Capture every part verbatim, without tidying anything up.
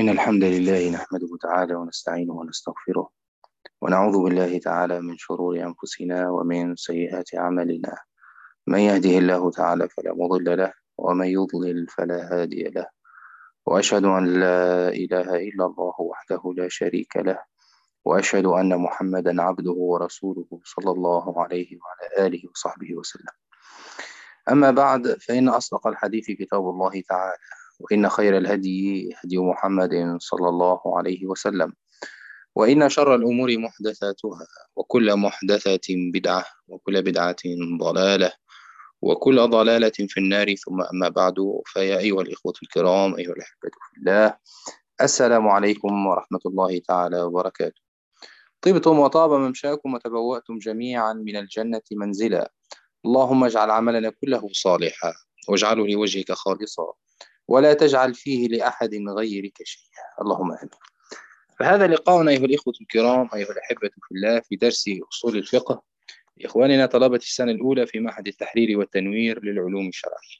إن الحمد لله نحمده تعالى ونستعينه ونستغفره ونعوذ بالله تعالى من شرور أنفسنا ومن سيئات أعمالنا. من يهده الله تعالى فلا مضل له ومن يضلل فلا هادي له، وأشهد أن لا إله إلا الله وحده لا شريك له، وأشهد أن محمدا عبده ورسوله صلى الله عليه وعلى آله وصحبه وسلم. أما بعد، فإن أصدق الحديث كتاب الله تعالى، وإن خير الهدي هدي محمد صلى الله عليه وسلم، وإن شر الأمور محدثاتها، وكل محدثة بدعة، وكل بدعة ضلالة، وكل ضلالة في النار. ثم أما بعد، فيا أيها الإخوة الكرام، أيها الأحبة في الله، السلام عليكم ورحمة الله تعالى وبركاته. طبتم وطاب ممشاكم وتبوأتم جميعا من الجنة منزلا. اللهم اجعل عملنا كله صالحا، واجعله لوجهك خالصا، ولا تجعل فيه لأحد غيرك شيئا، اللهم آمين. فهذا لقاؤنا أيها الإخوة الكرام، أيها الأحبة في الله، في درس أصول الفقه لإخواننا طلبة السنة الأولى في معهد التحرير والتنوير للعلوم الشرعية.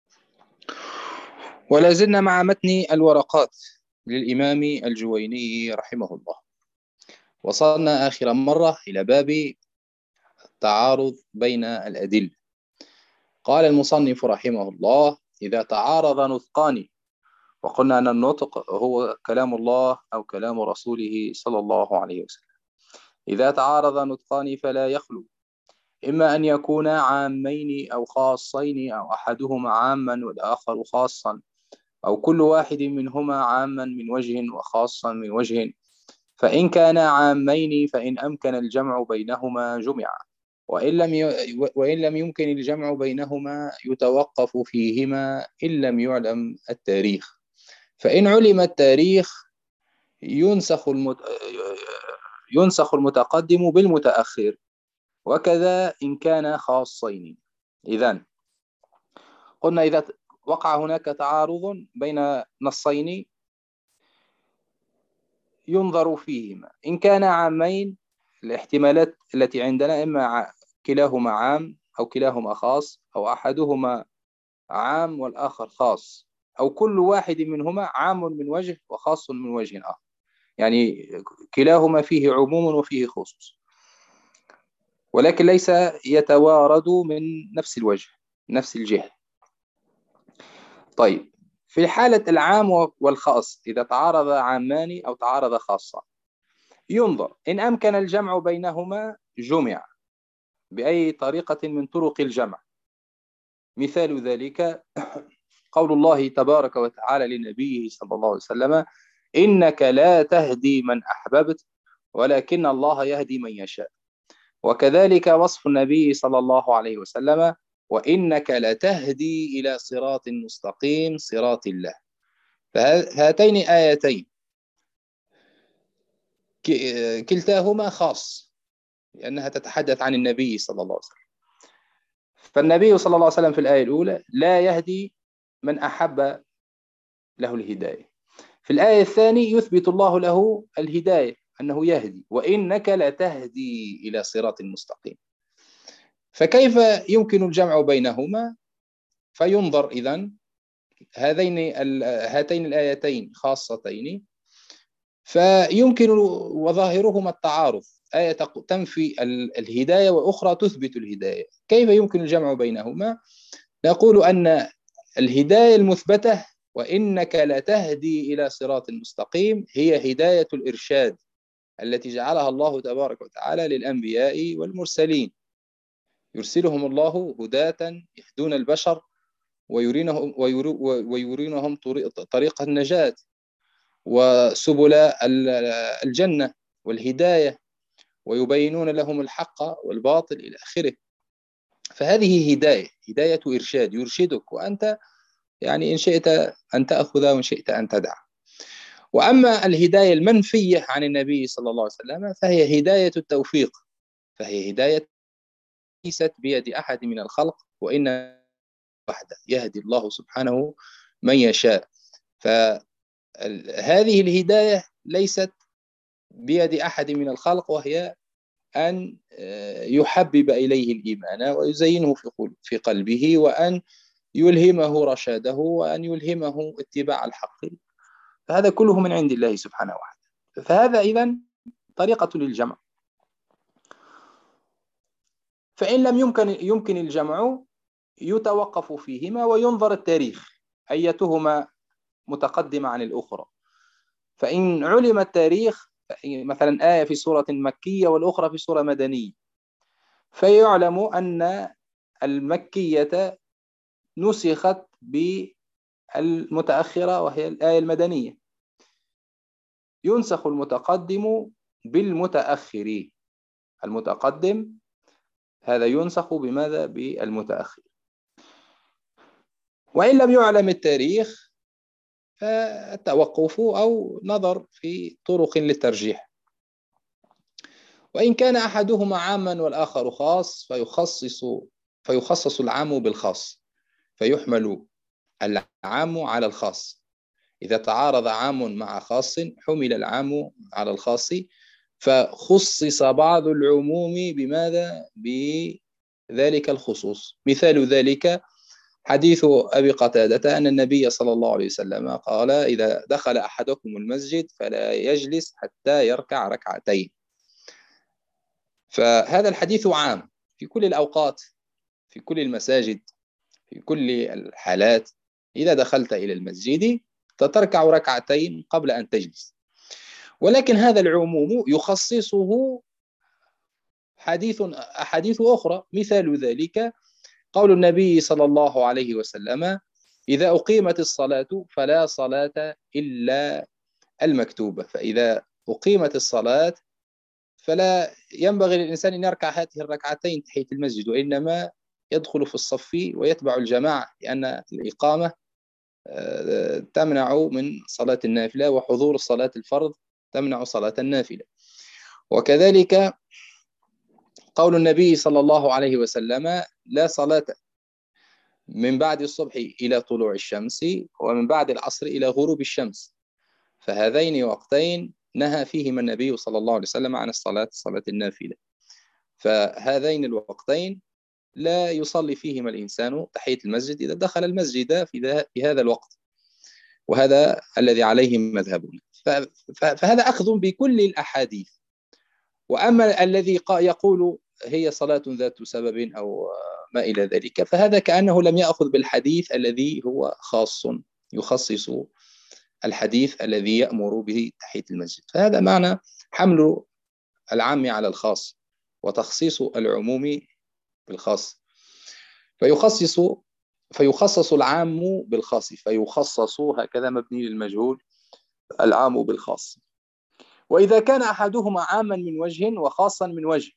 ولا زلنا مع متن الورقات للإمام الجويني رحمه الله. وصلنا آخر مرة إلى باب التعارض بين الأدلة. قال المصنف رحمه الله: إذا تعارض نطقان، وقلنا أن النطق هو كلام الله أو كلام رسوله صلى الله عليه وسلم. إذا تعارض نطقان فلا يخلو، إما أن يكونا عامين أو خاصين، أو أحدهما عاما والآخر خاصا، أو كل واحد منهما عاما من وجه وخاصا من وجه. فإن كانا عامين فإن أمكن الجمع بينهما جمع، وإن لم وإن لم يمكن الجمع بينهما يتوقف فيهما إن لم يعلم التاريخ. فإن علم التاريخ ينسخ المت... ينسخ المتقدم بالمتأخر، وكذا إن كان خاصين. إذن قلنا إذا وقع هناك تعارض بين نصين ينظر فيهما. إن كان عامين، الاحتمالات التي عندنا إما كلاهما عام أو كلاهما خاص، أو أحدهما عام والآخر خاص، أو كل واحد منهما عام من وجه وخاص من وجه آخر، يعني كلاهما فيه عموم وفيه خصوص، ولكن ليس يتوارد من نفس الوجه نفس الجهة. طيب، في حالة العام والخاص، إذا تعارض عامان أو تعارض خاصة، ينظر إن أمكن الجمع بينهما جمع بأي طريقة من طرق الجمع. مثال ذلك قول الله تبارك وتعالى لنبيه صلى الله عليه وسلم: إنك لا تهدي من أحببت ولكن الله يهدي من يشاء. وكذلك وصف النبي صلى الله عليه وسلم: وإنك لتهدي إلى صراط مستقيم صراط الله. فهاتين آيتين كلتاهما خاص، لأنها تتحدث عن النبي صلى الله عليه وسلم. فالنبي صلى الله عليه وسلم في الآية الأولى لا يهدي من أحب له الهداية. في الآية الثانية يثبت الله له الهداية، أنه يهدي: وإنك لتهدي إلى صراط مستقيم. فكيف يمكن الجمع بينهما؟ فينظر إذن هذين هاتين الآيتين خاصتين، فيمكن وظاهرهما التعارض، آية تنفي الهداية وأخرى تثبت الهداية. كيف يمكن الجمع بينهما؟ نقول أن الهداية المثبتة وإنك لتهدي إلى صراط مستقيم هي هداية الإرشاد التي جعلها الله تبارك وتعالى للأنبياء والمرسلين. يرسلهم الله هداة يهدون البشر ويرينهم, ويرينهم طريق النجاة وسبل الجنة والهداية، ويبينون لهم الحق والباطل إلى آخره. فهذه هداية هداية إرشاد، يرشدك، وأنت يعني إن شئت أن تأخذ وإن شئت أن تدع. وأما الهداية المنفية عن النبي صلى الله عليه وسلم فهي هداية التوفيق، فهي هداية ليست بيد أحد من الخلق، وإن وحده يهدي الله سبحانه من يشاء. فهذه الهداية ليست بيد أحد من الخلق، وهي أن يحبب إليه الإيمان ويزينه في قلبه، وأن يلهمه رشاده، وأن يلهمه اتباع الحق. فهذا كله من عند الله سبحانه وتعالى. فهذا إذن طريقة للجمع. فإن لم يمكن يمكن الجمع يتوقف فيهما وينظر التاريخ أيتهما متقدمة عن الأخرى. فإن علم التاريخ، مثلا آية في سورة مكية والأخرى في سورة مدنية، فيعلم أن المكية نسخت بالمتأخرة وهي الآية المدنية، ينسخ المتقدم بالمتأخر. المتقدم هذا ينسخ بماذا؟ بالمتأخر. وإن لم يعلم التاريخ فالتوقف أو نظر في طرق للترجيح. وإن كان أحدهما عاما والآخر خاص فيخصص فيخصص العام بالخاص، فيحمل العام على الخاص. إذا تعارض عام مع خاص حمل العام على الخاص، فخصص بعض العموم بماذا؟ بذلك الخصوص. مثال ذلك حديث أبي قتادة أن النبي صلى الله عليه وسلم قال: إذا دخل أحدكم المسجد فلا يجلس حتى يركع ركعتين. فهذا الحديث عام في كل الأوقات، في كل المساجد، في كل الحالات. إذا دخلت إلى المسجد فتركع ركعتين قبل أن تجلس. ولكن هذا العموم يخصصه حديث أحاديث أخرى. مثال ذلك قول النبي صلى الله عليه وسلم: إذا أقيمت الصلاة فلا صلاة إلا المكتوبة. فإذا أقيمت الصلاة فلا ينبغي للإنسان أن يركع هذه الركعتين تحية المسجد، وإنما يدخل في الصف ويتبع الجماعة، لأن الإقامة تمنع من صلاة النافلة، وحضور صلاة الفرض تمنع صلاة النافلة. وكذلك قول النبي صلى الله عليه وسلم: لا صلاة من بعد الصبح إلى طلوع الشمس، ومن بعد العصر إلى غروب الشمس. فهذين وقتين نهى فيهما النبي صلى الله عليه وسلم عن الصلاة صلاة النافلة. فهذين الوقتين لا يصلي فيهما الإنسان تحية المسجد إذا دخل المسجد في هذا الوقت، وهذا الذي عليه مذهبنا. فهذا أخذ بكل الأحاديث. وأما الذي يقول هي صلاة ذات سبب أو ما إلى ذلك، فهذا كأنه لم يأخذ بالحديث الذي هو خاص، يخصص الحديث الذي يأمر به تحية المسجد. فهذا معنى حمل العام على الخاص وتخصيص العموم بالخاص. فيخصص فيخصص العام بالخاص، فيخصص هكذا مبني للمجهول، العام بالخاص. وإذا كان أحدهما عاما من وجه وخاصا من وجه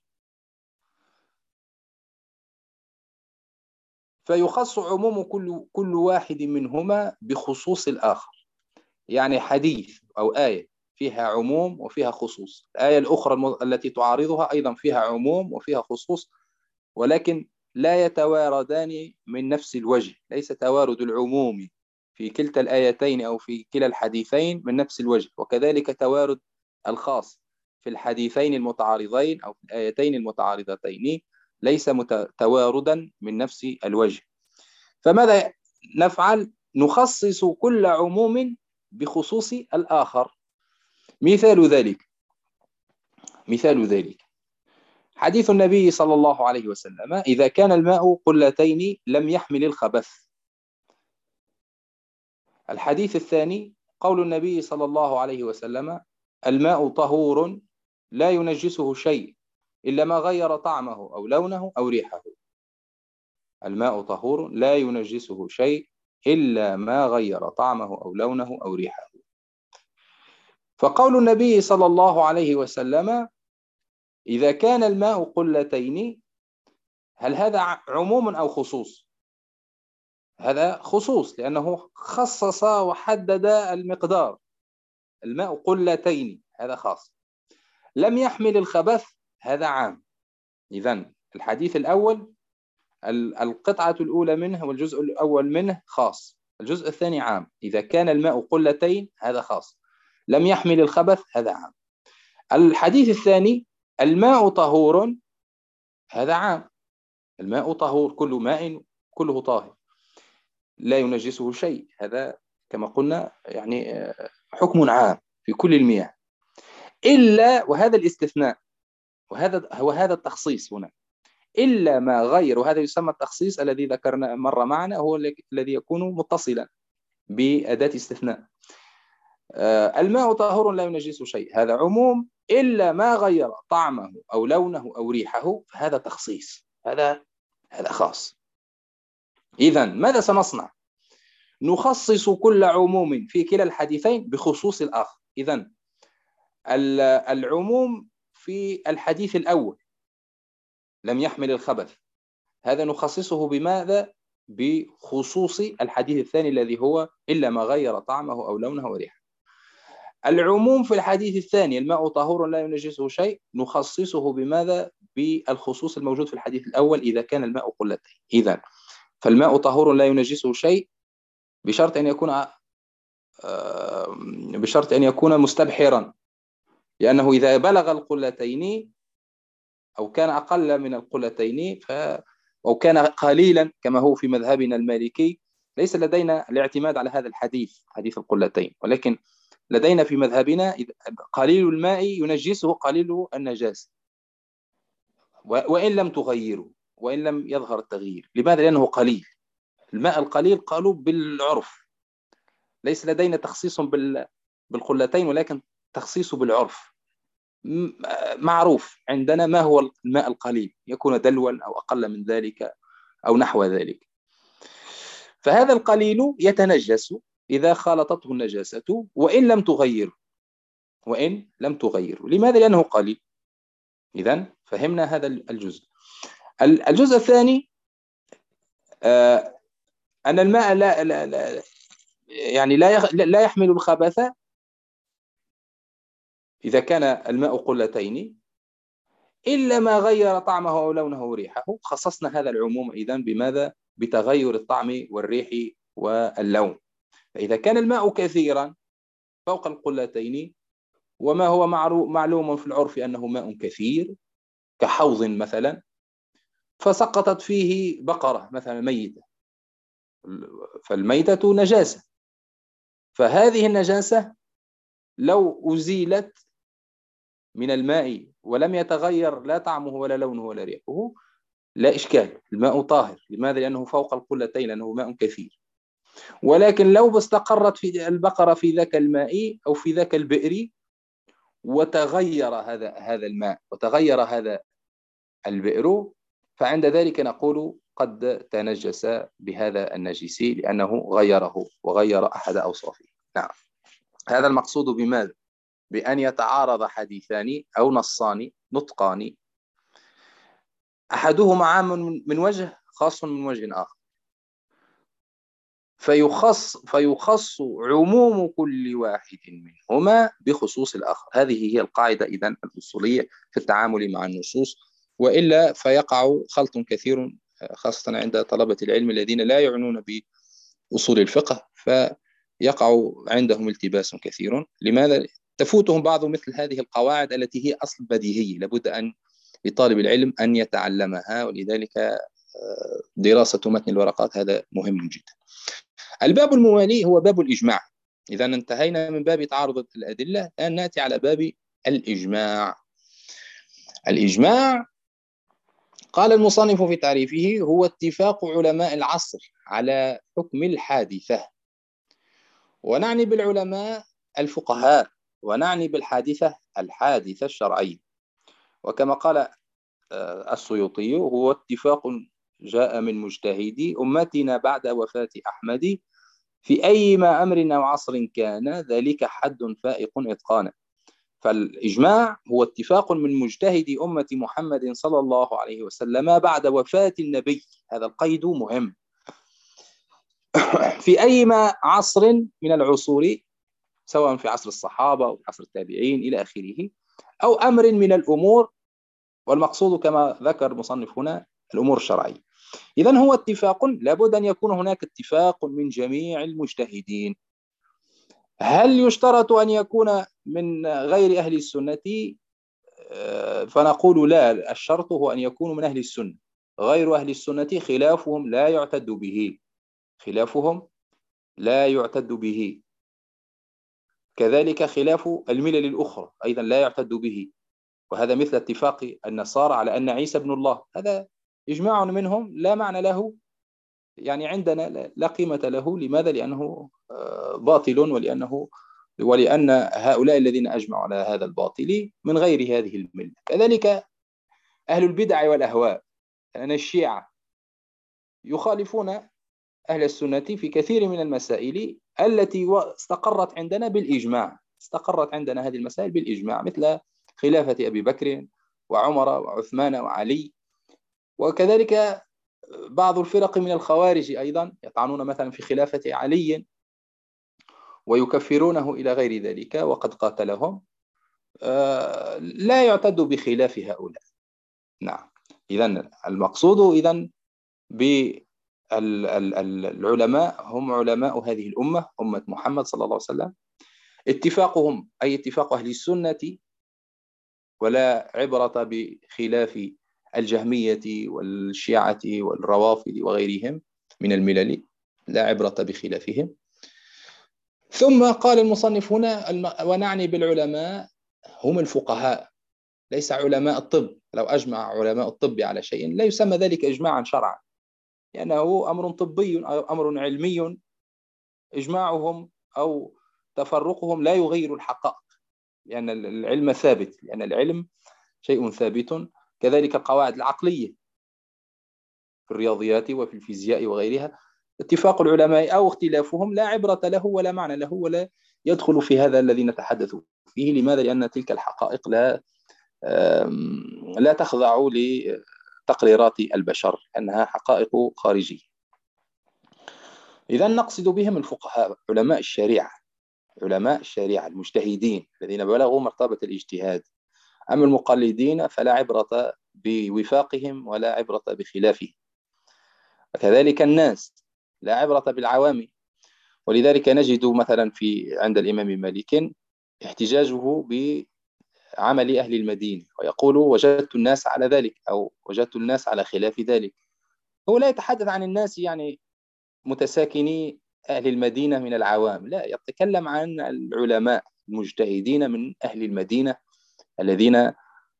فيخص عموم كل كل واحد منهما بخصوص الآخر. يعني حديث أو آية فيها عموم وفيها خصوص، الآية الأخرى التي تعارضها أيضا فيها عموم وفيها خصوص، ولكن لا يتواردان من نفس الوجه. ليس توارد العموم في كلتا الآيتين أو في كلا الحديثين من نفس الوجه، وكذلك توارد الخاص في الحديثين المتعارضين أو في الآيتين المتعارضتين ليس تواردا من نفس الوجه. فماذا نفعل؟ نخصص كل عموم بخصوص الآخر. مثال ذلك مثال ذلك حديث النبي صلى الله عليه وسلم: إذا كان الماء قلتين لم يحمل الخبث. الحديث الثاني قول النبي صلى الله عليه وسلم: الماء طهور لا ينجسه شيء إلا ما غير طعمه أو لونه أو ريحه. الماء طهور لا ينجسه شيء إلا ما غير طعمه أو لونه أو ريحه. فقول النبي صلى الله عليه وسلم: إذا كان الماء قلتين، هل هذا عموم أو خصوص؟ هذا خصوص، لأنه خصص وحدد المقدار. الماء قلتين هذا خاص. لم يحمل الخبث هذا عام. إذن الحديث الأول القطعة الأولى منه والجزء الأول منه خاص، الجزء الثاني عام. إذا كان الماء قلتين هذا خاص، لم يحمل الخبث هذا عام. الحديث الثاني الماء طهور هذا عام. الماء طهور، كل ماء كله طاهر لا ينجسه شيء، هذا كما قلنا يعني حكم عام في كل المياه، إلا، وهذا الاستثناء، وهذا هو هذا التخصيص هنا، إلا ما غير، وهذا يسمى التخصيص الذي ذكرنا مرة معنا، هو الذي يكون متصلا بأداة استثناء. الماء طاهر لا ينجس شيء، هذا عموم، إلا ما غير طعمه أو لونه أو ريحه، فهذا تخصيص، هذا هذا خاص. إذا ماذا سنصنع؟ نخصص كل عموم في كلا الحديثين بخصوص الآخر. إذا العموم في الحديث الأول لم يحمل الخبث، هذا نخصصه بماذا؟ بخصوص الحديث الثاني الذي هو إلا ما غير طعمه أو لونه أو ريحه. العموم في الحديث الثاني الماء طهور لا ينجسه شيء، نخصصه بماذا؟ بالخصوص الموجود في الحديث الأول إذا كان الماء قلتين. إذا فالماء طهور لا ينجسه شيء بشرط أن يكون بشرط أن يكون مستبحرا، لأنه إذا بلغ القلتين أو كان أقل من القلتين ف أو كان قليلا كما هو في مذهبنا المالكي، ليس لدينا الاعتماد على هذا الحديث حديث القلتين، ولكن لدينا في مذهبنا قليل الماء ينجسه قليل النجاسة وإن لم تغيره، وإن لم يظهر التغيير. لماذا؟ لأنه قليل. الماء القليل قالوا بالعرف، ليس لدينا تخصيص بالقلتين ولكن تخصيص بالعرف. معروف عندنا ما هو الماء القليل، يكون دلوا أو أقل من ذلك أو نحو ذلك. فهذا القليل يتنجس إذا خالطته النجاسة وإن لم تغيره، وإن لم تغيره. لماذا؟ لأنه قليل. إذن فهمنا هذا الجزء. الجزء الثاني آه أن الماء لا, لا, لا يعني لا, لا يحمل الخبث إذا كان الماء قلتين إلا ما غير طعمه أو لونه وريحه. خصصنا هذا العموم إذن بماذا؟ بتغير الطعم والريح واللون. فإذا كان الماء كثيرا فوق القلتين، وما هو معلوم في العرف أنه ماء كثير كحوض مثلا، فسقطت فيه بقرة مثلا ميتة، فالميتة نجاسة، فهذه النجاسة لو أزيلت من الماء ولم يتغير لا طعمه ولا لونه ولا ريحه لا إشكال، الماء طاهر. لماذا؟ لأنه فوق القلتين، لأنه ماء كثير. ولكن لو استقرت في البقرة في ذاك الماء أو في ذاك البئر وتغير هذا هذا الماء وتغير هذا البئر، فعند ذلك نقول قد تنجس بهذا النجس لأنه غيره وغير أحد أوصافه. نعم، هذا المقصود بماذا؟ بأن يتعارض حديثان أو نصان نطقان، أحدهما عام من وجه، خاص من وجه آخر، فيخص فيخص عموم كل واحد منهما بخصوص الآخر. هذه هي القاعدة إذن الأصولية في التعامل مع النصوص، وإلا فيقع خلط كثير خاصة عند طلبة العلم الذين لا يعنون بأصول الفقه، فيقع عندهم التباس كثير. لماذا؟ تفوتهم بعض مثل هذه القواعد التي هي أصل بديهية لابد أن لطالب العلم أن يتعلمها، ولذلك دراسة متن الورقات هذا مهم جدا. الباب الموالي هو باب الإجماع. إذا انتهينا من باب تعارض الأدلة، الآن نأتي على باب الإجماع. الإجماع قال المصنف في تعريفه هو اتفاق علماء العصر على حكم الحادثة، ونعني بالعلماء الفقهاء، ونعني بالحادثة الحادثة الشرعية. وكما قال السيوطي هو اتفاق جاء من مجتهدي أمتنا بعد وفاة أحمد، في أي ما أمر أو عصر كان ذلك حد فائق إتقانا. فالإجماع هو اتفاق من مجتهد أمة محمد صلى الله عليه وسلم بعد وفاة النبي. هذا القيد مهم. في أي ما عصر من العصور، سواء في عصر الصحابة أو في عصر التابعين إلى آخره، أو أمر من الأمور، والمقصود كما ذكر المصنف هنا الأمور الشرعية. إذن هو اتفاق، لابد أن يكون هناك اتفاق من جميع المجتهدين. هل يشترط أن يكون من غير أهل السنة؟ فنقول لا، الشرط هو أن يكونوا من أهل السنة. غير أهل السنة خلافهم لا يعتد به، خلافهم لا يعتد به. كذلك خلاف الملل الأخرى أيضا لا يعتد به، وهذا مثل اتفاق النصارى على أن عيسى ابن الله، هذا إجماع منهم لا معنى له، يعني عندنا لا قيمة له. لماذا؟ لأنه باطل، ولأنه ولأن هؤلاء الذين أجمعوا على هذا الباطل من غير هذه الملة. كذلك أهل البدع والأهواء، أن الشيعة يخالفون أهل السنة في كثير من المسائل التي استقرت عندنا بالإجماع، استقرت عندنا هذه المسائل بالإجماع، مثل خلافة أبي بكر وعمر وعثمان وعلي. وكذلك بعض الفرق من الخوارج أيضا يطعنون مثلا في خلافة علي ويكفرونه إلى غير ذلك وقد قاتلهم، لا يعتد بخلاف هؤلاء. نعم، إذن المقصود إذن بالعلماء هم علماء هذه الأمة، أمة محمد صلى الله عليه وسلم، اتفاقهم أي اتفاق أهل السنة، ولا عبرة بخلاف الجهمية والشيعة والروافض وغيرهم من الملل، لا عبرة بخلافهم. ثم قال المصنف هنا ونعني بالعلماء هم الفقهاء، ليس علماء الطب. لو أجمع علماء الطب على شيء لا يسمى ذلك إجماعا شرعا، لأنه أمر طبي أو أمر علمي، إجماعهم أو تفرقهم لا يغير الحقائق، لأن العلم ثابت، لأن العلم شيء ثابت. كذلك القواعد العقلية في الرياضيات وفي الفيزياء وغيرها، اتفاق العلماء أو اختلافهم لا عبرة له ولا معنى له، ولا يدخل في هذا الذي نتحدث فيه. لماذا؟ لأن تلك الحقائق لا لا تخضع لتقريرات البشر، أنها حقائق خارجية. إذا نقصد بهم الفقهاء، علماء الشريعة، علماء الشريعة المجتهدين الذين بلغوا مرتبة الاجتهاد. أما المقلدين فلا عبرة بوفاقهم ولا عبرة بخلافهم. وكذلك الناس لا عبرة بالعوام. ولذلك نجد مثلا في عند الإمام مالك احتجاجه بعمل أهل المدينة، ويقول وجدت الناس على ذلك أو وجدت الناس على خلاف ذلك. هو لا يتحدث عن الناس يعني متساكني أهل المدينة من العوام، لا، يتكلم عن العلماء المجتهدين من أهل المدينة الذين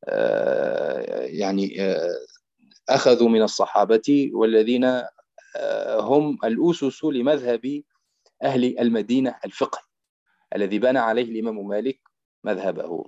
يعني أخذوا من الصحابة، والذين هم الأسس لمذهب أهل المدينة الفقه الذي بنى عليه الإمام مالك مذهبه.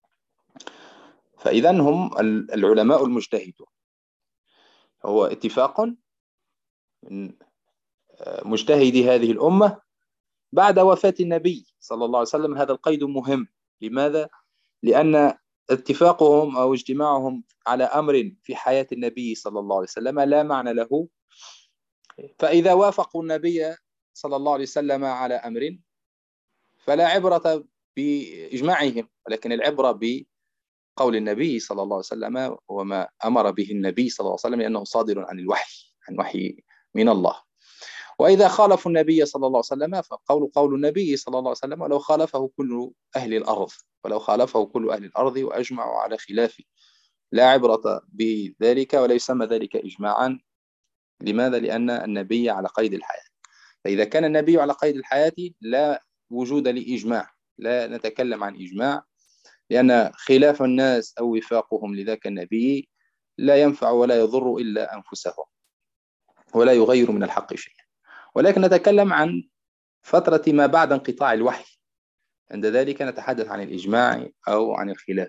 فإذا هم العلماء المجتهدون. هو اتفاق من مجتهدي هذه الأمة بعد وفاة النبي صلى الله عليه وسلم. هذا القيد مهم. لماذا؟ لأن اتفاقهم أو اجتماعهم على أمر في حياة النبي صلى الله عليه وسلم لا معنى له. فإذا وافقوا النبي صلى الله عليه وسلم على أمر فلا عبرة بإجماعهم، ولكن العبرة بقول النبي صلى الله عليه وسلم وما أمر به النبي صلى الله عليه وسلم، لأنه صادر عن الوحي، عن وحي من الله. وإذا خالفوا النبي صلى الله عليه وسلم فقول قول النبي صلى الله عليه وسلم ولو خالفه كل أهل الأرض، ولو خالفه كل أهل الأرض وأجمعوا على خلافه، لا عبرة بذلك ولا يسمى ذلك إجماعا. لماذا؟ لأن النبي على قيد الحياة. فإذا كان النبي على قيد الحياة لا وجود لإجماع، لا نتكلم عن إجماع، لأن خلاف الناس أو وفاقهم لذاك النبي لا ينفع ولا يضر إلا أنفسهم، ولا يغير من الحق شيئا. ولكن نتكلم عن فترة ما بعد انقطاع الوحي، عند ذلك نتحدث عن الإجماع أو عن الخلاف.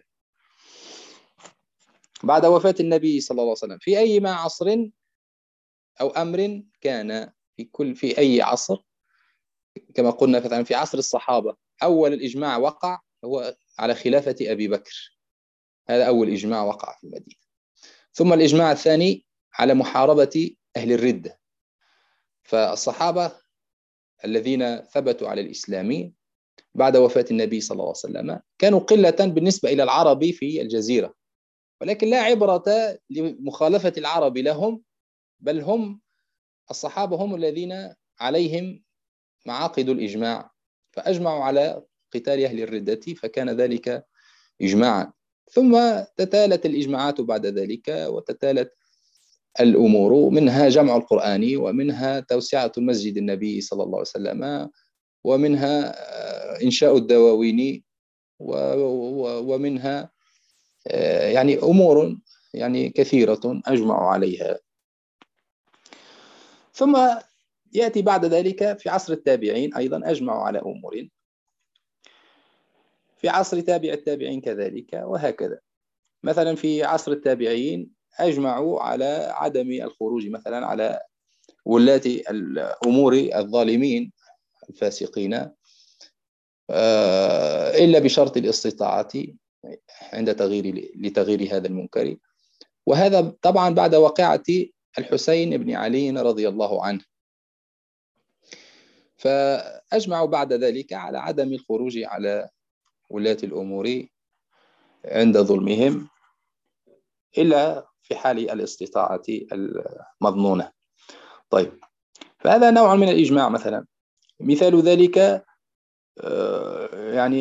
بعد وفاة النبي صلى الله عليه وسلم في أي ما عصر أو أمر كان، في كل في أي عصر، كما قلنا مثلا في عصر الصحابة أول الإجماع وقع هو على خلافة أبي بكر، هذا أول إجماع وقع في المدينة. ثم الإجماع الثاني على محاربة أهل الردة. فالصحابة الذين ثبتوا على الإسلام بعد وفاة النبي صلى الله عليه وسلم كانوا قلة بالنسبة إلى العرب في الجزيرة، ولكن لا عبرة لمخالفة العرب لهم، بل هم الصحابة هم الذين عليهم معاقد الإجماع، فأجمعوا على قتال أهل الردة، فكان ذلك إجماعا. ثم تتالت الإجماعات بعد ذلك وتتالت الأمور، منها جمع القرآن، ومنها توسعة المسجد النبي صلى الله عليه وسلم، ومنها إنشاء الدواوين، ومنها يعني أمور يعني كثيرة أجمع عليها. ثم يأتي بعد ذلك في عصر التابعين أيضا أجمع على أمور، في عصر تابع التابعين كذلك، وهكذا. مثلا في عصر التابعين أجمعوا على عدم الخروج مثلا على ولاة الأمور الظالمين الفاسقين إلا بشرط الاستطاعة عند تغيير لتغيير هذا المنكر. وهذا طبعا بعد واقعة الحسين بن علي رضي الله عنه. فأجمعوا بعد ذلك على عدم الخروج على ولاة الأمور عند ظلمهم إلا في حال الاستطاعة المظنونة. طيب، فهذا نوع من الإجماع. مثلا مثال ذلك يعني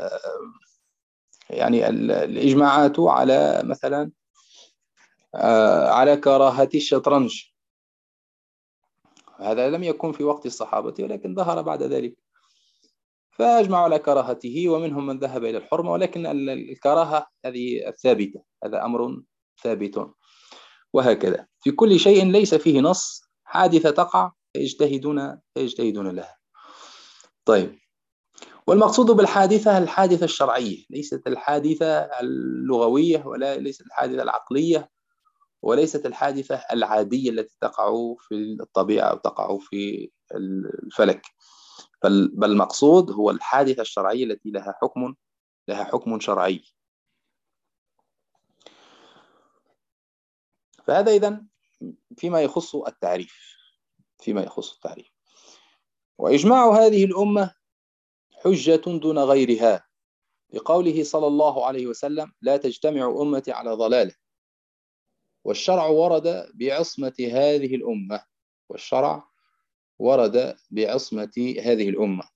يعني الإجماعات على مثلا على كراهة الشطرنج. هذا لم يكن في وقت الصحابة ولكن ظهر بعد ذلك، فأجمعوا على كراهته، ومنهم من ذهب إلى الحرمة، ولكن الكراهة هذه الثابتة، هذا أمر ثابت. وهكذا في كل شيء ليس فيه نص، حادثة تقع فيجتهدون فيجتهدون لها. طيب، والمقصود بالحادثة الحادثة الشرعية، ليست الحادثة اللغوية، ولا ليست الحادثة العقلية، وليست الحادثة العادية التي تقع في الطبيعة أو تقع في الفلك، بل المقصود هو الحادثة الشرعية التي لها حكم لها حكم شرعي. فهذا إذن فيما يخص التعريف فيما يخص التعريف وإجماع هذه الأمة حجة دون غيرها، لقوله صلى الله عليه وسلم: لا تجتمع أمتي على ضلالة. والشرع ورد بعصمة هذه الأمة والشرع ورد بعصمة هذه الأمة.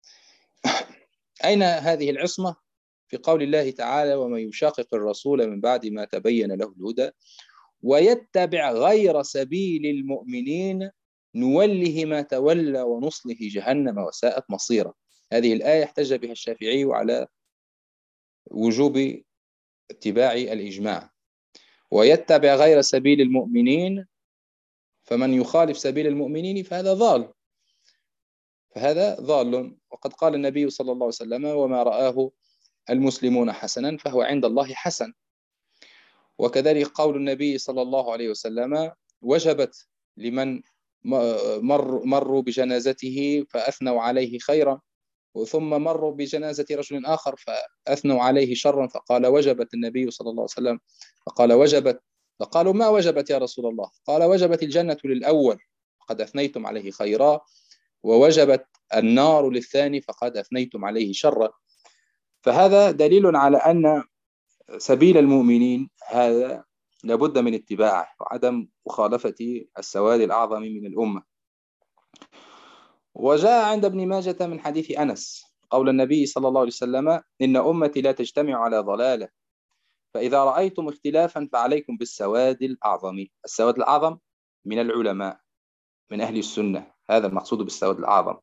أين هذه العصمة؟ في قول الله تعالى: ومن يشاقق الرسول من بعد ما تبين له الهدى ويتبع غير سبيل المؤمنين نوله ما تولى ونصله جهنم وساءت مصيرا. هذه الآية احتج بها الشافعي على وجوب اتباع الإجماع. ويتبع غير سبيل المؤمنين، فمن يخالف سبيل المؤمنين فهذا ضال فهذا ضال وقد قال النبي صلى الله عليه وسلم: وما رآه المسلمون حسنا فهو عند الله حسن. وكذلك قول النبي صلى الله عليه وسلم: وجبت لمن مر مروا بجنازته فأثنوا عليه خيرا، ثم مروا بجنازة رجل آخر فأثنوا عليه شرا، فقال وجبت النبي صلى الله عليه وسلم فقال وجبت، فقالوا: ما وجبت يا رسول الله؟ قال: وجبت الجنة للأول فقد أثنيتم عليه خيرا، ووجبت النار للثاني فقد أثنيتم عليه شرا. فهذا دليل على أن سبيل المؤمنين هذا لابد من اتباعه وعدم مخالفة السواد الأعظم من الأمة. وجاء عند ابن ماجة من حديث أنس قول النبي صلى الله عليه وسلم: إن أمتي لا تجتمع على ضلالة، فإذا رأيتم اختلافا فعليكم بالسواد الأعظم. السواد الأعظم من العلماء من أهل السنة، هذا المقصود بالسواد الأعظم.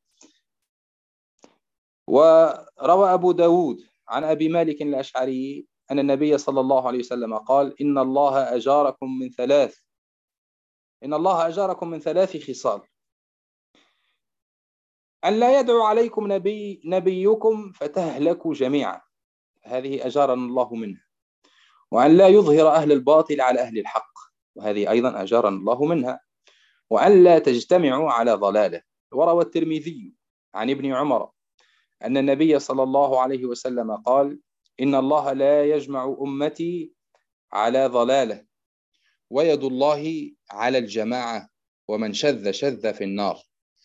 وروى أبو داود عن أبي مالك الأشعري أن النبي صلى الله عليه وسلم قال: إن الله أجاركم من ثلاث إن الله أجاركم من ثلاث خصال: أن لا يدعو عليكم نبي نبيكم فتهلكوا جميعا، هذه أجارنا الله منها، وأن لا يظهر أهل الباطل على أهل الحق، وهذه أيضا أجارنا الله منها، وأن لا تجتمعوا على ضلالة. وروى الترمذي عن ابن عمر أن النبي صلى الله عليه وسلم قال: إن الله لا يجمع أمتي على ضلالة، ويد الله على الجماعة، ومن شذ شذ في النار.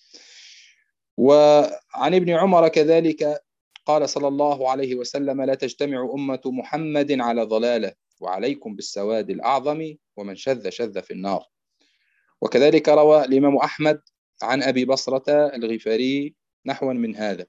وعن ابن عمر كذلك قال صلى الله عليه وسلم: لا تجتمع أمة محمد على ضلالة، وعليكم بالسواد الأعظم، ومن شذ شذ في النار. وكذلك روى الإمام أحمد عن أبي بصرة الغفاري نحوا من هذا.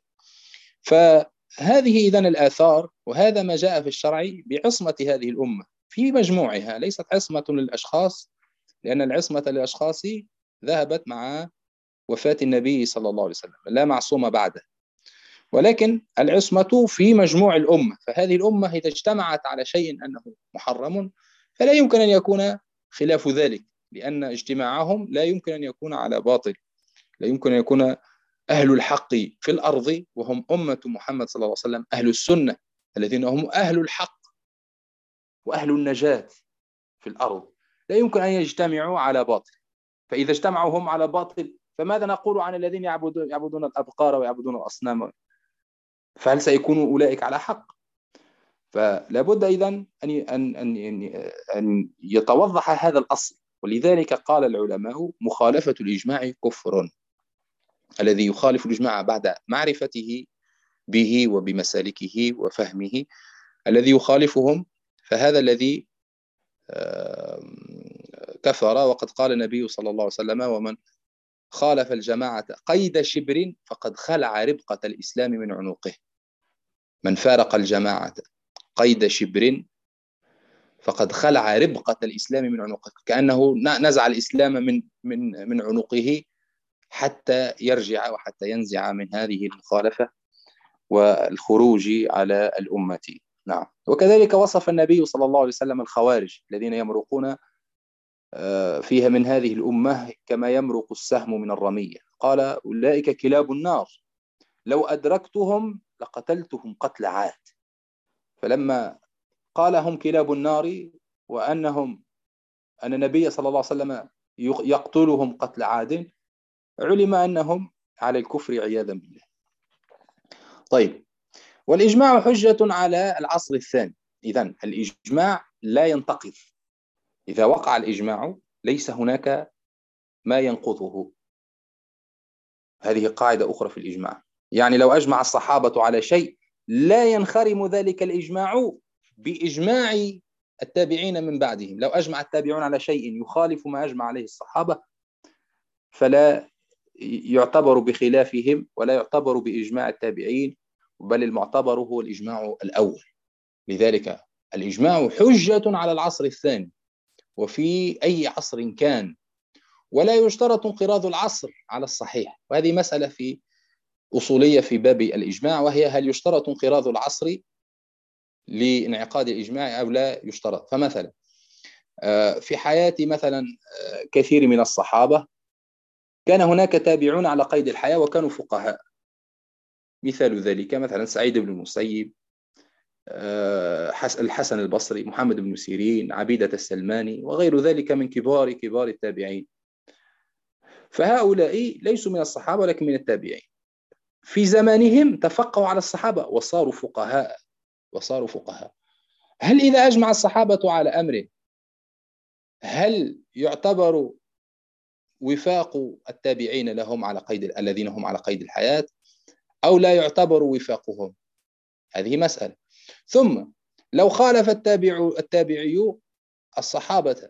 فهذه إذن الآثار، وهذا ما جاء في الشرع بعصمة هذه الأمة في مجموعها، ليست عصمة للأشخاص، لأن العصمة للأشخاص ذهبت مع وفاة النبي صلى الله عليه وسلم، لا معصوم بعده. ولكن العصمة في مجموع الأمة، فهذه الأمة إذا اجتمعت على شيء أنه محرم فلا يمكن أن يكون خلاف ذلك، لأن اجتماعهم لا يمكن أن يكون على باطل، لا يمكن أن يكون أهل الحق في الأرض وهم أمة محمد صلى الله عليه وسلم، أهل السنة الذين هم أهل الحق وأهل النجاة في الأرض، لا يمكن أن يجتمعوا على باطل. فإذا اجتمعوا هم على باطل فماذا نقول عن الذين يعبدون, يعبدون الأبقار ويعبدون الأصنام؟ فهل سيكونوا أولئك على حق؟ فلا بد إذن أن أن أن أن يتوضح هذا الأصل. ولذلك قال العلماء مخالفة الإجماع كفر. الذي يخالف الإجماع بعد معرفته به وبمسالكه وفهمه، الذي يخالفهم فهذا الذي كفر. وقد قال النبي صلى الله عليه وسلم: ومن خالف الجماعة قيد شبر فقد خلع ربقة الإسلام من عنقه. من فارق الجماعة قيد شبر فقد خلع ربقة الإسلام من عنقه، كأنه نزع الإسلام من من من عنقه حتى يرجع وحتى ينزع من هذه المخالفة والخروج على الأمة. نعم. وكذلك وصف النبي صلى الله عليه وسلم الخوارج الذين يمرقون فيها من هذه الأمة كما يمرق السهم من الرمية. قال: أولئك كلاب النار لو أدركتهم لقتلتهم قتل عاد. فلما قال هم كلاب النار وأنهم أن النبي صلى الله عليه وسلم يقتلهم قتل عاد، علم أنهم على الكفر عياذا بالله. طيب، والإجماع حجة على العصر الثاني. إذن الإجماع لا ينتقض، إذا وقع الإجماع ليس هناك ما ينقضه. هذه قاعدة أخرى في الإجماع، يعني لو أجمع الصحابة على شيء لا ينخرم ذلك الإجماع بإجماع التابعين من بعدهم. لو أجمع التابعون على شيء يخالف ما أجمع عليه الصحابة فلا يعتبر بخلافهم ولا يعتبر بإجماع التابعين، بل المعتبر هو الإجماع الأول. لذلك الإجماع حجة على العصر الثاني وفي أي عصر كان، ولا يشترط انقراض العصر على الصحيح. وهذه مسألة في أصولية في باب الإجماع، وهي: هل يشترط انقراض العصر لانعقاد الإجماع أو لا يشترط؟ فمثلا في حياة مثلا كثير من الصحابة كان هناك تابعون على قيد الحياة وكانوا فقهاء. مثال ذلك مثلا سعيد بن المسيب، الحسن البصري، محمد بن سيرين، عبيدة السلماني، وغير ذلك من كبار كبار التابعين. فهؤلاء ليسوا من الصحابة ولكن من التابعين. في زمانهم تفقهوا على الصحابة وصاروا فقهاء وصاروا فقهاء. هل إذا أجمع الصحابة على أمر هل يعتبر وفاق التابعين لهم على قيد الذين هم على قيد الحياة أو لا يعتبر وفاقهم؟ هذه مسألة. ثم لو خالف التابع التابعي الصحابة،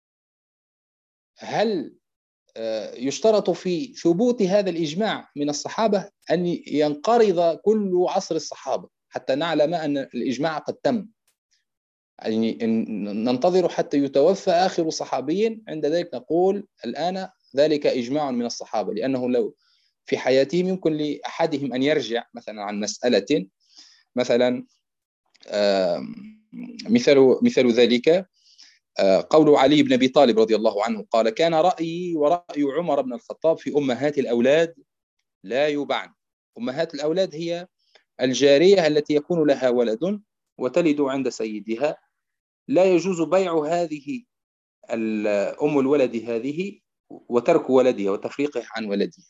هل يشترط في ثبوت هذا الإجماع من الصحابة أن ينقرض كل عصر الصحابة حتى نعلم أن الإجماع قد تم؟ يعني ننتظر حتى يتوفى آخر صحابي، عند ذلك نقول الآن ذلك إجماع من الصحابة، لأنه لو في حياتهم يمكن لأحدهم أن يرجع مثلا عن مسألة. مثلا مثال مثال ذلك قول علي بن أبي طالب رضي الله عنه قال: كان رأيي ورأي عمر بن الخطاب في أمهات الأولاد لا يباعن. أمهات الأولاد هي الجارية التي يكون لها ولد وتلد عند سيدها، لا يجوز بيع هذه أم الولد هذه وترك ولدها وتفريقه عن ولدها.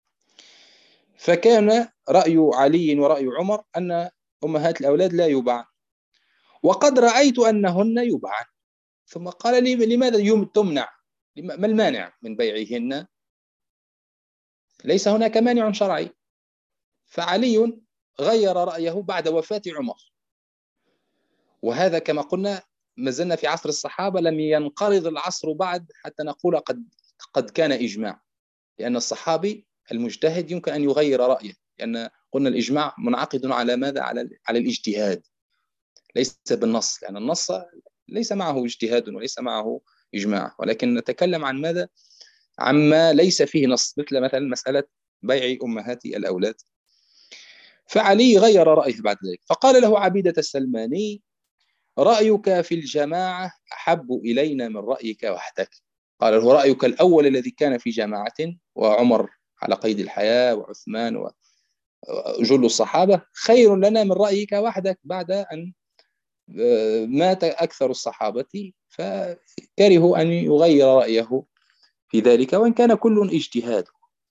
فكان رأي علي ورأي عمر أن أمهات الأولاد لا يباعن، وقد رأيت أنهن يباعن. ثم قال لي: لماذا تمنع؟ ما المانع من بيعهن؟ ليس هناك مانع شرعي. فعلي غير رأيه بعد وفاة عمر، وهذا كما قلنا ما زلنا في عصر الصحابة، لم ينقرض العصر بعد حتى نقول قد قد كان إجماع، لأن الصحابي المجتهد يمكن أن يغير رأيه، لأن قلنا الإجماع منعقد على ماذا؟ على على الاجتهاد ليس بالنص، لأن النص ليس معه اجتهاد وليس معه إجماع، ولكن نتكلم عن ماذا؟ عما ليس فيه نص، مثل مثلا مسألة بيع أمهات الأولاد. فعلي غير رأيه بعد ذلك، فقال له عبيدة السلماني: رأيك في الجماعة أحب إلينا من رأيك وحدك. قال له: رأيك الأول الذي كان في جماعة، وعمر على قيد الحياة وعثمان وجل الصحابة، خير لنا من رأيك وحدك بعد أن مات أكثر الصحابة، فكرهوا أن يغير رأيه في ذلك، وإن كان كل اجتهاد.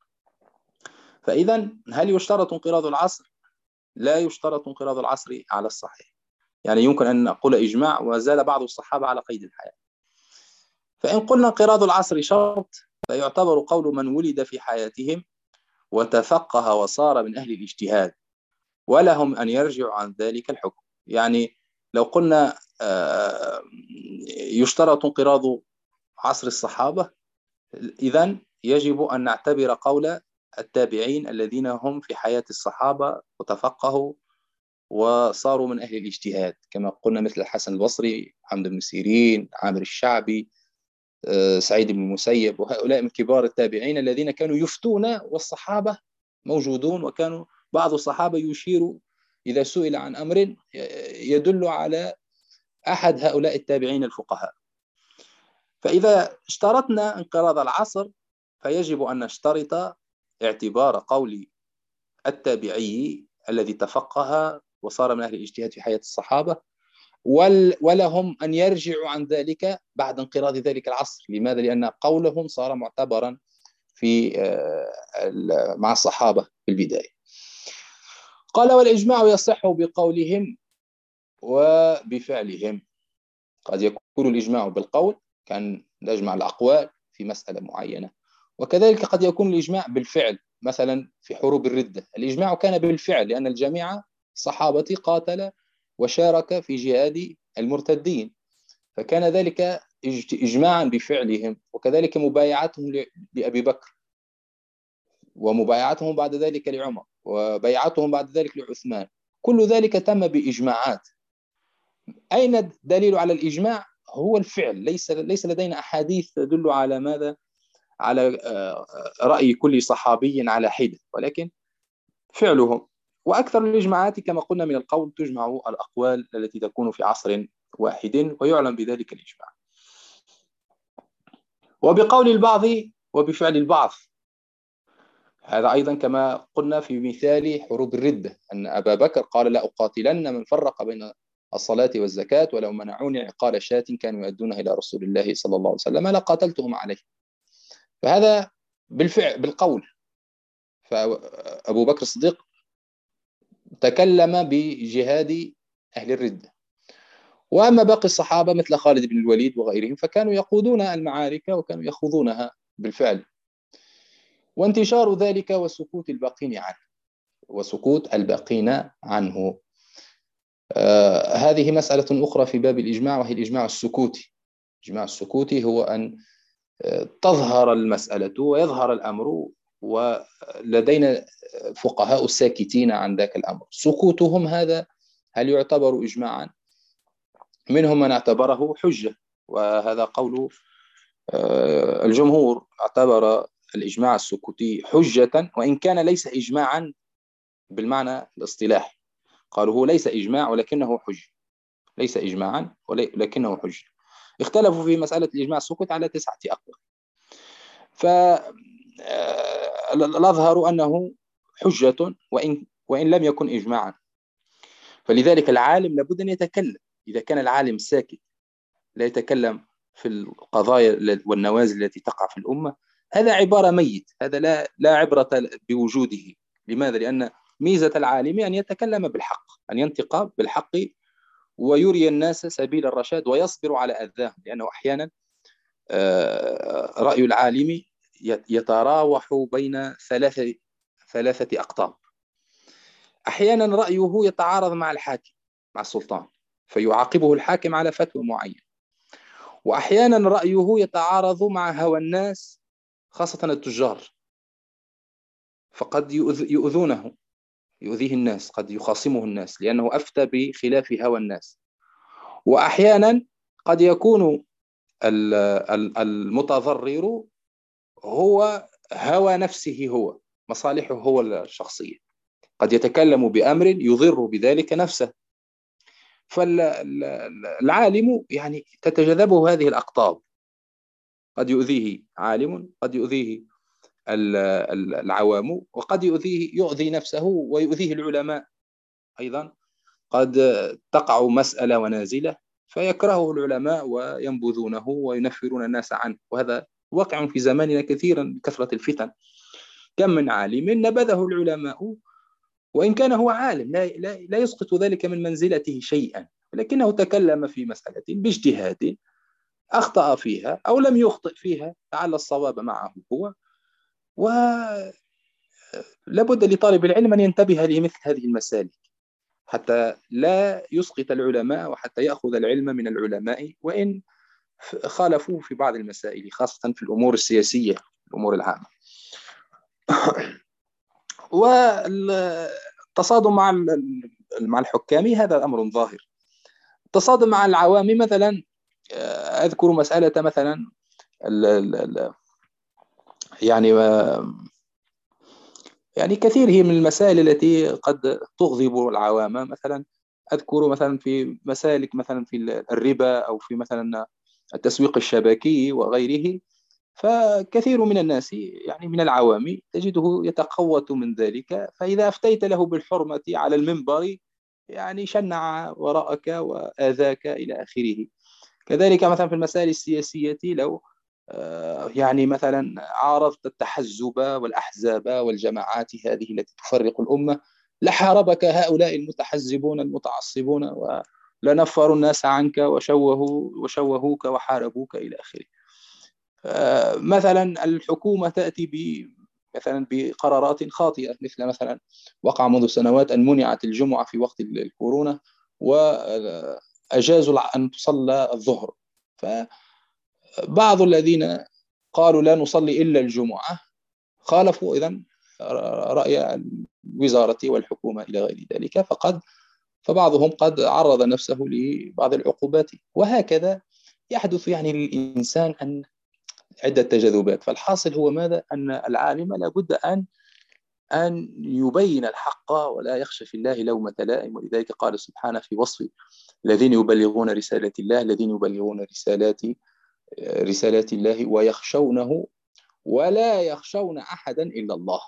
فإذا هل يشترط انقراض العصر؟ لا يشترط انقراض العصر على الصحيح، يعني يمكن أن نقول إجماع وزال بعض الصحابة على قيد الحياة. فإن قلنا انقراض العصر شرط، فيعتبر قول من ولد في حياتهم وتفقه وصار من أهل الاجتهاد، ولهم أن يرجعوا عن ذلك الحكم. يعني لو قلنا يشترط انقراض عصر الصحابة، إذن يجب أن نعتبر قول التابعين الذين هم في حياة الصحابة وتفقهوا وصاروا من أهل الاجتهاد، كما قلنا مثل الحسن البصري، حمد بن سيرين، عامر الشعبي، سعيد بن المسيب، وهؤلاء من كبار التابعين الذين كانوا يفتون والصحابة موجودون، وكانوا بعض الصحابة يشير إذا سئل عن أمر يدل على أحد هؤلاء التابعين الفقهاء. فإذا اشترطنا انقراض العصر فيجب أن نشترط اعتبار قول التابعي الذي تفقه وصار من أهل الاجتهاد في حياة الصحابة، ولهم أن يرجعوا عن ذلك بعد انقراض ذلك العصر. لماذا؟ لأن قولهم صار معتبرا في مع الصحابة في البداية. قال: والإجماع يصح بقولهم وبفعلهم. قد يكون الإجماع بالقول، كان نجمع الأقوال في مسألة معينة، وكذلك قد يكون الإجماع بالفعل، مثلا في حروب الردة الإجماع كان بالفعل، لأن الجميع صحابة قاتل وشارك في جهاد المرتدين، فكان ذلك إجماعا بفعلهم. وكذلك مبايعتهم لأبي بكر، ومبايعتهم بعد ذلك لعمر، وبيعتهم بعد ذلك لعثمان، كل ذلك تم بإجماعات. أين الدليل على الإجماع؟ هو الفعل. ليس ليس لدينا أحاديث تدل على ماذا؟ على رأي كل صحابي على حدة، ولكن فعلهم. وأكثر الإجماعات كما قلنا من القول تجمع الأقوال التي تكون في عصر واحد، ويعلم بذلك الإجماع. وبقول البعض وبفعل البعض، هذا أيضا كما قلنا في مثال حروب الردة، أن أبا بكر قال: لا أقاتلن من فرق بين الصلاة والزكاة، ولو منعوني عقال شاة كانوا يؤدونها إلى رسول الله صلى الله عليه وسلم لقاتلتهم عليه. فهذا بالفعل بالقول. فأبو بكر الصديق تكلم بجهاد أهل الردة. وأما باقي الصحابة مثل خالد بن الوليد وغيرهم فكانوا يقودون المعارك وكانوا يخوضونها بالفعل. وانتشار ذلك وسكوت الباقين عنه وسكوت الباقين عنه آه هذه مسألة أخرى في باب الإجماع، وهي الإجماع السكوتي. الإجماع السكوتي هو أن تظهر المسألة ويظهر الأمر، ولدينا فقهاء ساكتين عن ذاك الأمر. سكوتهم هذا هل يعتبر إجماعا؟ منهم من اعتبره حجة، وهذا قول الجمهور، اعتبر الإجماع السكوتي حجة وإن كان ليس إجماعا بالمعنى الاصطلاحي. قالوا هو ليس إجماع ولكنه حجة، ليس إجماعا ولكنه حجة. اختلفوا في مسألة الإجماع السكوت على تسعة أقوال، فالأظهر أنه حجة وإن, وإن لم يكن إجماعا. فلذلك العالم لابد أن يتكلم. إذا كان العالم ساكت لا يتكلم في القضايا والنوازل التي تقع في الأمة، هذا عبارة ميت، هذا لا, لا عبرة بوجوده. لماذا؟ لأن ميزة العالم أن يتكلم بالحق، أن ينطق بالحق ويري الناس سبيل الرشاد ويصبر على أذاهم، لأنه أحيانا رأي العالم يتراوح بين ثلاثة ثلاثة أقطاب. أحيانا رأيه يتعارض مع الحاكم، مع السلطان، فيعاقبه الحاكم على فتوى معينة. وأحيانا رأيه يتعارض مع هوى الناس، خاصة التجار، فقد يؤذونه يؤذيه الناس، قد يخاصمه الناس لأنه أفتى بخلاف هوى الناس. وأحيانا قد يكون المتضرر هو هوى نفسه، هو مصالحه هو الشخصية، قد يتكلم بأمر يضر بذلك نفسه. فالعالم يعني تتجذبه هذه الأقطاب، قد يؤذيه عالم، قد يؤذيه العوام، وقد يؤذيه يؤذي نفسه ويؤذيه العلماء أيضا. قد تقع مسألة ونازلة فيكرهه العلماء وينبذونه وينفرون الناس عنه، وهذا واقع في زماننا كثيرا بكثرة الفتن. كم من عالم نبذه العلماء وإن كان هو عالم، لا, لا, لا يسقط ذلك من منزلته شيئا، ولكنه تكلم في مسألة باجتهاد أخطأ فيها أو لم يخطئ فيها، لعل الصواب معه هو. ولابد لطالب العلم أن ينتبه لمثل هذه المسالك حتى لا يسقط العلماء، وحتى يأخذ العلم من العلماء وإن خالفوه في بعض المسائل، خاصة في الأمور السياسية، الأمور العامة. والتصادم مع مع الحكام هذا أمر ظاهر. التصادم مع العوام مثلا، أذكر مسألة مثلا ال ال يعني يعني كثير هي من المسائل التي قد تغضب العوام. مثلا أذكر مثلا في مسالك مثلا في الربا، أو في مثلا التسويق الشبكي وغيره، فكثير من الناس يعني من العوام تجده يتقوت من ذلك، فإذا أفتيت له بالحرمة على المنبر يعني شنع وراءك وآذاك إلى آخره. كذلك مثلا في المسائل السياسية، لو يعني مثلا عارضت التحزب والأحزاب والجماعات هذه التي تفرق الأمة، لحاربك هؤلاء المتحزبون المتعصبون ولنفروا الناس عنك وشوهوا وشوهوك وحاربوك إلى آخره. مثلا الحكومة تأتي ب مثلا بقرارات خاطئة، مثل مثلا وقع منذ سنوات أن منعت الجمعة في وقت الكورونا وأجازوا أن تصلى الظهر. فبعض الذين قالوا لا نصلي إلا الجمعة خالفوا إذن رأي الوزارة والحكومة إلى غير ذلك، فقد فبعضهم قد عرض نفسه لبعض العقوبات. وهكذا يحدث يعني للإنسان أن عدة تجاذبات. فالحاصل هو ماذا؟ أن العالم لابد أن أن يبين الحق ولا يخشى في الله لومة لائم. ولذلك قال سبحانه في وصف الذين يبلغون رسالة الله، الذين يبلغون رسالات رسالات الله ويخشونه ولا يخشون أحدا إلا الله.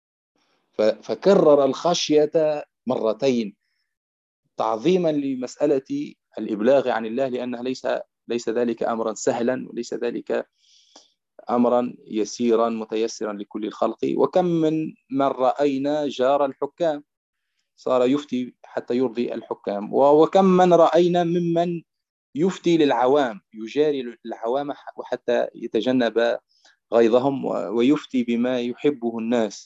فكرر الخشية مرتين تعظيما لمسألة الإبلاغ عن الله، لأنها ليس ليس ذلك أمرا سهلا، وليس ذلك أمرا يسيرا متيسرا لكل الخلق. وكم من من رأينا جار الحكام صار يفتي حتى يرضي الحكام، وكم من رأينا ممن يفتي للعوام، يجاري العوام وحتى يتجنب غيظهم ويفتي بما يحبه الناس.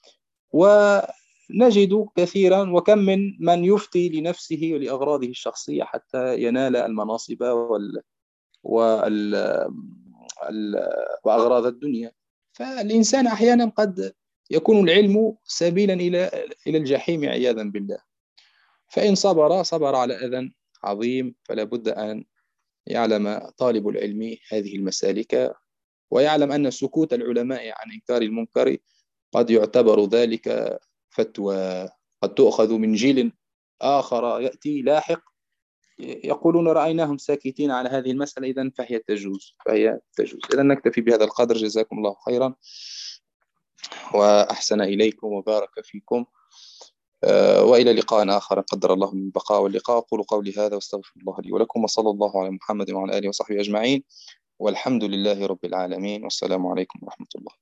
ونجد كثيرا وكم من من يفتي لنفسه ولأغراضه الشخصية حتى ينال المناصب وال وال وأغراض الدنيا. فالإنسان أحيانا قد يكون العلم سبيلا إلى إلى الجحيم عياذا بالله. فإن صبر صبر على أذى عظيم. فلا بد أن يعلم طالب العلم هذه المسالك، ويعلم أن سكوت العلماء عن إنكار المنكر قد يعتبر ذلك فتوى، قد تؤخذ من جيل آخر يأتي لاحق يقولون رأيناهم ساكتين على هذه المسألة، إذن فهي تجوز فهي تجوز. إذن نكتفي بهذا القدر. جزاكم الله خيرا وأحسن إليكم وبارك فيكم، وإلى لقاء آخر قدر الله من البقاء واللقاء. أقول قولي هذا واستغفر الله لي ولكم، وصلى الله على محمد وعلى آله وصحبه أجمعين، والحمد لله رب العالمين، والسلام عليكم ورحمة الله.